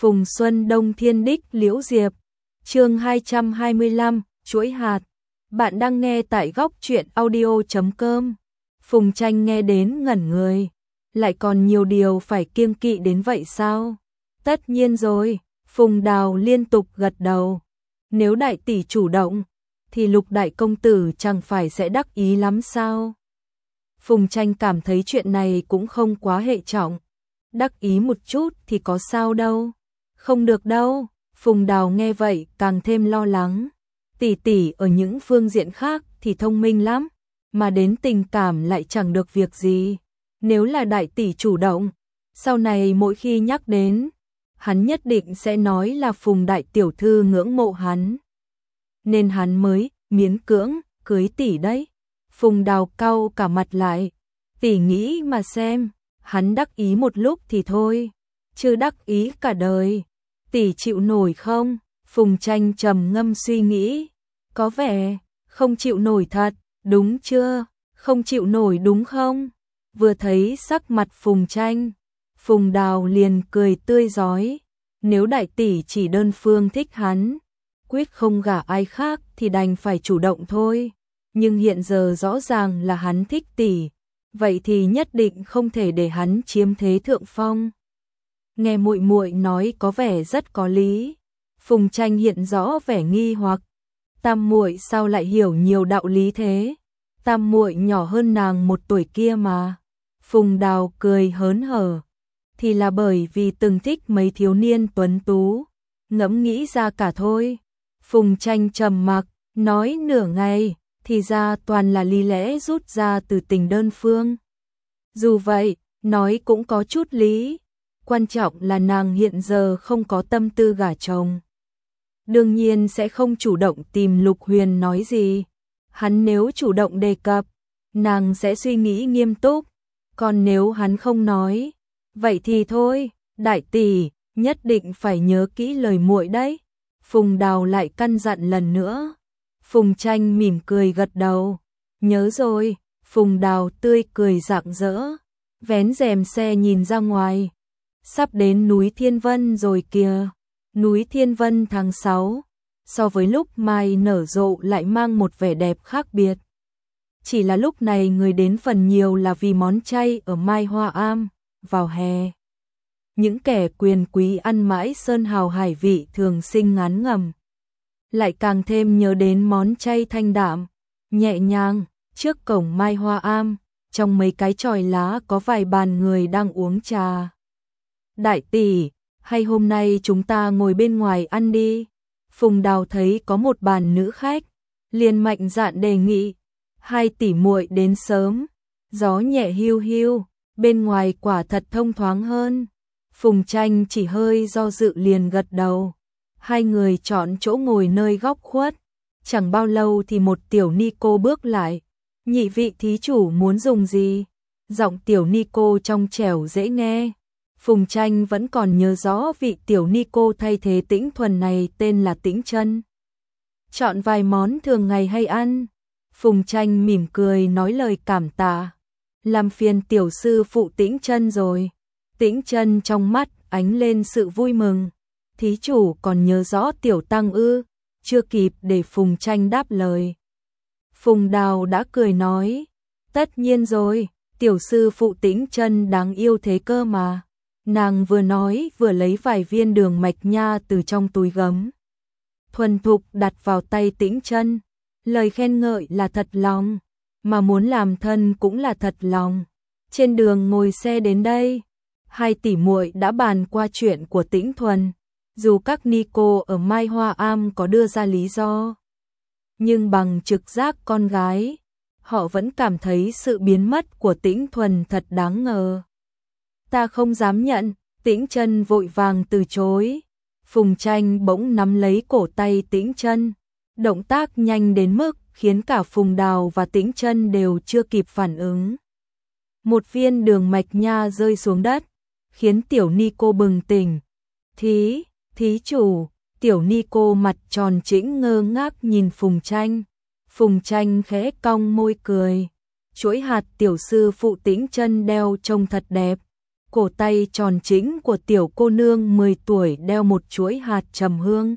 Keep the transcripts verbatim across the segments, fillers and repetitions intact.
Phùng Xuân Đông Thiên Đích Liễu Diệp. Chương hai trăm hai mươi lăm, chuỗi hạt. Bạn đang nghe tại góc truyện audio chấm com. Phùng Tranh nghe đến ngẩn người, lại còn nhiều điều phải kiêng kỵ đến vậy sao? Tất nhiên rồi, Phùng Đào liên tục gật đầu. Nếu đại tỷ chủ động, thì Lục đại công tử chẳng phải sẽ đắc ý lắm sao? Phùng Tranh cảm thấy chuyện này cũng không quá hệ trọng. Đắc ý một chút thì có sao đâu. Không được đâu. Phùng Đào nghe vậy càng thêm lo lắng. Tỷ tỷ ở những phương diện khác thì thông minh lắm, mà đến tình cảm lại chẳng được việc gì. Nếu là đại tỷ chủ động, sau này mỗi khi nhắc đến, hắn nhất định sẽ nói là Phùng đại tiểu thư ngưỡng mộ hắn, nên hắn mới miễn cưỡng cưới tỷ đấy. Phùng Đào cau cả mặt lại. Tỷ nghĩ mà xem, hắn đắc ý một lúc thì thôi, chứ đắc ý cả đời, tỷ chịu nổi không? Phùng Tranh trầm ngâm suy nghĩ. Có vẻ không chịu nổi thật, đúng chưa? Không chịu nổi đúng không? Vừa thấy sắc mặt Phùng Tranh, Phùng Đào liền cười tươi rói. Nếu đại tỷ chỉ đơn phương thích hắn, quyết không gả ai khác thì đành phải chủ động thôi. Nhưng hiện giờ rõ ràng là hắn thích tỷ, vậy thì nhất định không thể để hắn chiếm thế thượng phong. Nghe muội muội nói có vẻ rất có lý. Phùng Tranh hiện rõ vẻ nghi hoặc. Tam muội sao lại hiểu nhiều đạo lý thế? Tam muội nhỏ hơn nàng một tuổi kia mà. Phùng Đào cười hớn hở. Thì là bởi vì từng thích mấy thiếu niên tuấn tú, ngẫm nghĩ ra cả thôi. Phùng Tranh trầm mặc, nói nửa ngày, thì ra toàn là lý lẽ rút ra từ tình đơn phương. Dù vậy, nói cũng có chút lý. Quan trọng là nàng hiện giờ không có tâm tư gả chồng, đương nhiên sẽ không chủ động tìm Lục Huyền nói gì. Hắn nếu chủ động đề cập, nàng sẽ suy nghĩ nghiêm túc. Còn nếu hắn không nói, vậy thì thôi, đại tỷ nhất định phải nhớ kỹ lời muội đấy. Phùng Đào lại căn dặn lần nữa. Phùng Tranh mỉm cười gật đầu. Nhớ rồi. Phùng Đào tươi cười rạng rỡ, vén rèm xe nhìn ra ngoài. Sắp đến núi Thiên Vân rồi kìa. Núi Thiên Vân tháng sáu, so với lúc mai nở rộ lại mang một vẻ đẹp khác biệt. Chỉ là lúc này người đến phần nhiều là vì món chay ở Mai Hoa Am, vào hè. Những kẻ quyền quý ăn mãi sơn hào hải vị thường sinh ngán ngẩm, lại càng thêm nhớ đến món chay thanh đạm, nhẹ nhàng. Trước cổng Mai Hoa Am, trong mấy cái chòi lá có vài bàn người đang uống trà. Đại tỷ, hay hôm nay chúng ta ngồi bên ngoài ăn đi? Phùng Đào thấy có một bàn nữ khách, liền mạnh dạn đề nghị. Hai tỷ muội đến sớm, gió nhẹ hiu hiu, bên ngoài quả thật thông thoáng hơn. Phùng Tranh chỉ hơi do dự liền gật đầu. Hai người chọn chỗ ngồi nơi góc khuất. Chẳng bao lâu thì một tiểu ni cô bước lại. Nhị vị thí chủ muốn dùng gì? Giọng tiểu ni cô trong trẻo dễ nghe. Phùng Tranh vẫn còn nhớ rõ vị tiểu ni cô thay thế Tĩnh Thuần này tên là Tĩnh Chân. Chọn vài món thường ngày hay ăn. Phùng Tranh mỉm cười nói lời cảm tạ. Làm phiền tiểu sư phụ Tĩnh Chân rồi. Tĩnh Chân trong mắt ánh lên sự vui mừng. Thí chủ còn nhớ rõ tiểu tăng ư? Chưa kịp để Phùng Tranh đáp lời, Phùng Đào đã cười nói. Tất nhiên rồi, tiểu sư phụ Tĩnh Chân đáng yêu thế cơ mà. Nàng vừa nói vừa lấy vài viên đường mạch nha từ trong túi gấm, thuần thục đặt vào tay Tĩnh Chân. Lời khen ngợi là thật lòng, mà muốn làm thân cũng là thật lòng. Trên đường ngồi xe đến đây, hai tỷ muội đã bàn qua chuyện của Tĩnh Thuần. Dù các ni cô ở Mai Hoa Am có đưa ra lý do, nhưng bằng trực giác con gái, họ vẫn cảm thấy sự biến mất của Tĩnh Thuần thật đáng ngờ. Ta không dám nhận. Tĩnh Chân vội vàng từ chối. Phùng Tranh bỗng nắm lấy cổ tay Tĩnh Chân, động tác nhanh đến mức khiến cả Phùng Đào và Tĩnh Chân đều chưa kịp phản ứng. Một viên đường mạch nha rơi xuống đất, khiến tiểu ni cô bừng tỉnh. Thí, thí chủ. Tiểu ni cô mặt tròn trĩnh ngơ ngác nhìn Phùng Tranh. Phùng Tranh khẽ cong môi cười. Chuỗi hạt tiểu sư phụ Tĩnh Chân đeo trông thật đẹp. cổ tay tròn trĩnh của tiểu cô nương mười tuổi đeo một chuỗi hạt trầm hương.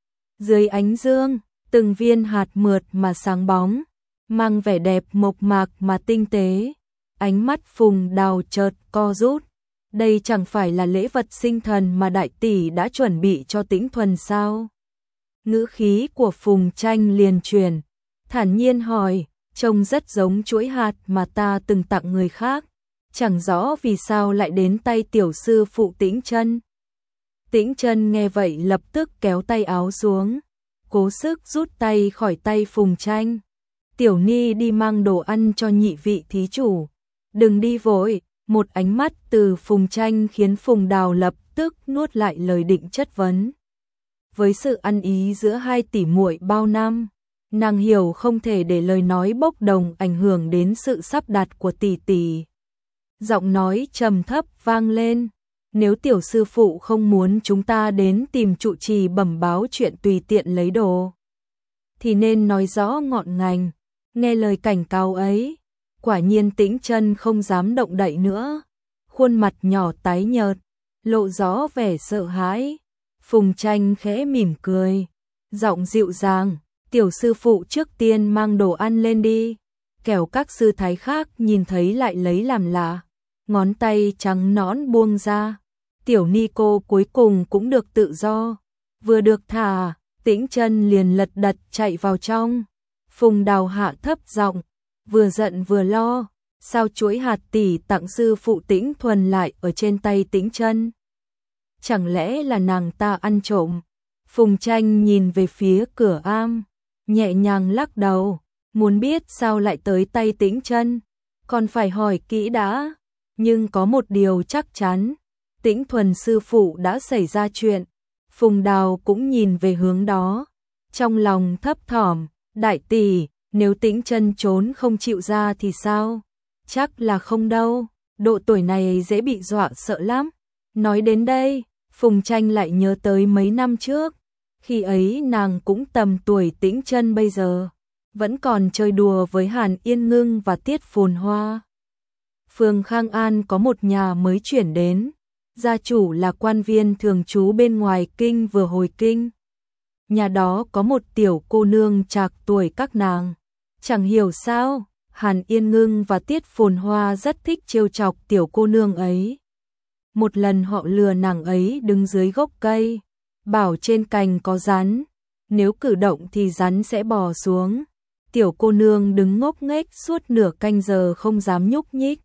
Dưới ánh dương, từng viên hạt mượt mà sáng bóng, mang vẻ đẹp mộc mạc mà tinh tế. Ánh mắt Phùng Đào chợt co rút. Đây chẳng phải là lễ vật sinh thần mà đại tỷ đã chuẩn bị cho Tĩnh Thuần sao? Ngữ khí của Phùng Tranh liền chuyển, thản nhiên hỏi, trông rất giống chuỗi hạt mà ta từng tặng người khác, chẳng rõ vì sao lại đến tay tiểu sư phụ Tĩnh Chân. Tĩnh Chân nghe vậy lập tức kéo tay áo xuống, cố sức rút tay khỏi tay Phùng Tranh. Tiểu Ni đi mang đồ ăn cho nhị vị thí chủ. Đừng đi vội. Một ánh mắt từ Phùng Tranh khiến Phùng Đào lập tức nuốt lại lời định chất vấn. Với sự ăn ý giữa hai tỷ muội bao năm, nàng hiểu không thể để lời nói bốc đồng ảnh hưởng đến sự sắp đặt của tỷ tỷ. Giọng nói trầm thấp vang lên, nếu tiểu sư phụ không muốn chúng ta đến tìm trụ trì bẩm báo chuyện tùy tiện lấy đồ, thì nên nói rõ ngọn ngành. Nghe lời cảnh cáo ấy, quả nhiên Tĩnh Chân không dám động đậy nữa, khuôn mặt nhỏ tái nhợt, lộ rõ vẻ sợ hãi. Phùng Tranh khẽ mỉm cười, giọng dịu dàng, tiểu sư phụ trước tiên mang đồ ăn lên đi, kẻo các sư thái khác nhìn thấy lại lấy làm lạ. Ngón tay trắng nõn buông ra, tiểu ni cô cuối cùng cũng được tự do. Vừa được thả, Tĩnh Chân liền lật đật chạy vào trong. Phùng Đào hạ thấp giọng, vừa giận vừa lo, sao chuỗi hạt tỷ tặng sư phụ Tĩnh Thuần lại ở trên tay Tĩnh Chân? Chẳng lẽ là nàng ta ăn trộm? Phùng Tranh nhìn về phía cửa am, nhẹ nhàng lắc đầu, muốn biết sao lại tới tay Tĩnh Chân, còn phải hỏi kỹ đã. Nhưng có một điều chắc chắn, Tĩnh Thuần sư phụ đã xảy ra chuyện. Phùng Đào cũng nhìn về hướng đó, trong lòng thấp thỏm, đại tỷ, nếu Tĩnh Chân trốn không chịu ra thì sao? Chắc là không đâu, độ tuổi này dễ bị dọa sợ lắm. Nói đến đây, Phùng Tranh lại nhớ tới mấy năm trước, khi ấy nàng cũng tầm tuổi Tĩnh Chân bây giờ, vẫn còn chơi đùa với Hàn Yên Ngưng và Tiết Phồn Hoa. Phường Khang An có một nhà mới chuyển đến, gia chủ là quan viên thường trú bên ngoài kinh vừa hồi kinh. Nhà đó có một tiểu cô nương trạc tuổi các nàng. Chẳng hiểu sao, Hàn Yên Ngưng và Tiết Phồn Hoa rất thích trêu chọc tiểu cô nương ấy. Một lần họ lừa nàng ấy đứng dưới gốc cây, bảo trên cành có rắn, nếu cử động thì rắn sẽ bò xuống. Tiểu cô nương đứng ngốc nghếch suốt nửa canh giờ không dám nhúc nhích.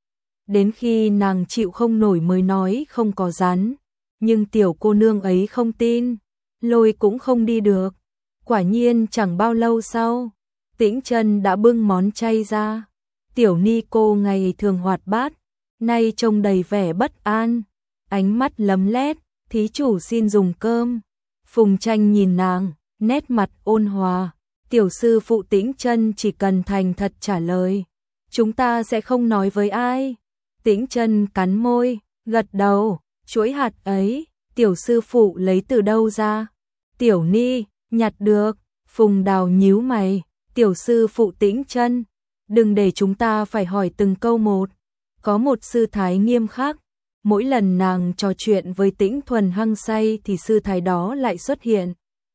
Đến khi nàng chịu không nổi mới nói không có rắn, nhưng tiểu cô nương ấy không tin, lôi cũng không đi được. Quả nhiên chẳng bao lâu sau, Tĩnh Chân đã bưng món chay ra. Tiểu ni cô ngày thường hoạt bát, nay trông đầy vẻ bất an, ánh mắt lấm lét, thí chủ xin dùng cơm. Phùng Tranh nhìn nàng, nét mặt ôn hòa, tiểu sư phụ Tĩnh Chân chỉ cần thành thật trả lời, chúng ta sẽ không nói với ai. Tĩnh Chân cắn môi, gật đầu, chuỗi hạt ấy, tiểu sư phụ lấy từ đâu ra? Tiểu ni, nhặt được. Phùng Đào nhíu mày, tiểu sư phụ Tĩnh Chân, đừng để chúng ta phải hỏi từng câu một. Có một sư thái nghiêm khắc, mỗi lần nàng trò chuyện với Tĩnh Thuần hăng say thì sư thái đó lại xuất hiện,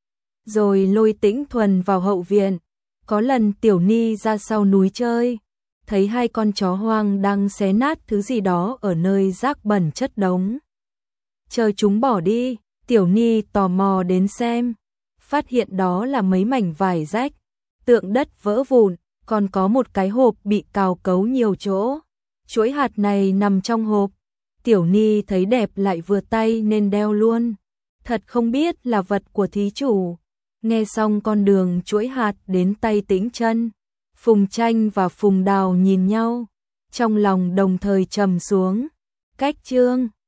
rồi lôi Tĩnh Thuần vào hậu viện. Có lần tiểu ni ra sau núi chơi, thấy hai con chó hoang đang xé nát thứ gì đó ở nơi rác bẩn chất đống. Chờ chúng bỏ đi, tiểu ni tò mò đến xem, phát hiện đó là mấy mảnh vải rách, tượng đất vỡ vụn, còn có một cái hộp bị cào cấu nhiều chỗ. Chuỗi hạt này nằm trong hộp, tiểu ni thấy đẹp lại vừa tay nên đeo luôn. Thật không biết là vật của thí chủ. Nghe xong con đường chuỗi hạt đến tay Tĩnh Chân, Phùng Tranh và Phùng Đào nhìn nhau, trong lòng đồng thời trầm xuống. Cách chương